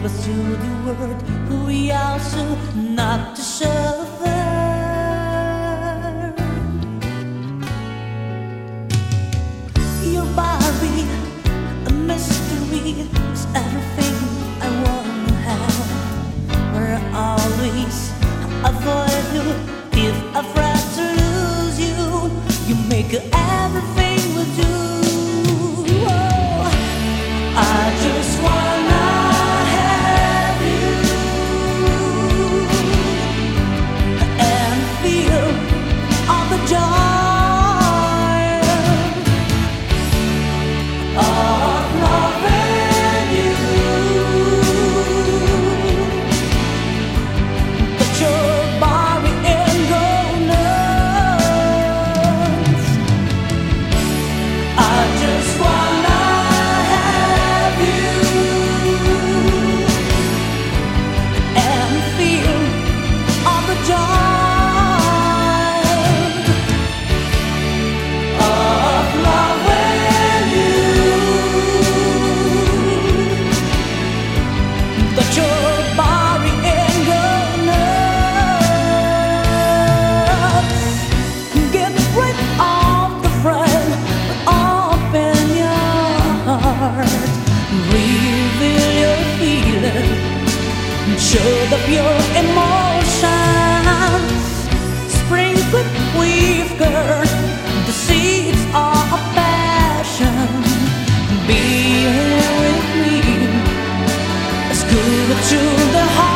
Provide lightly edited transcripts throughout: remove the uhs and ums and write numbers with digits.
us to the world we are soon not to suffer. Your body, a mystery, is everything I wanna have. Where I always avoid you, if afraid to lose you, you make everything with you. Oh, I just wanna have you and feel all the joy of loving you. But your body ain't going nuts. I just wanna have you and feel all the joy of loving you. That your body ain't going nuts. Get rid of the friend, open your heart, reveal your feeling, show the pure emotions. Sprinkle with girl the seeds of passion. Be here with me, it's good to the heart.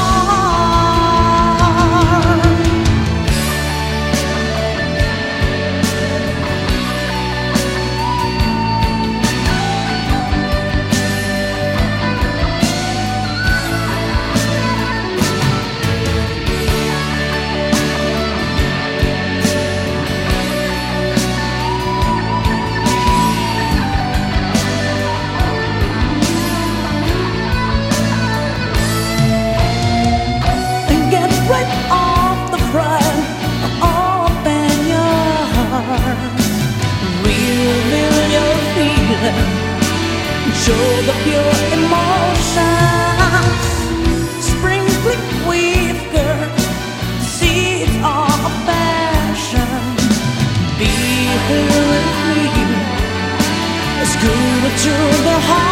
Get rid of the pride, open your heart, reveal your feeling, show the pure emotions. Sprinkle with girl the seeds of passion. Be here with me, it's good to the heart.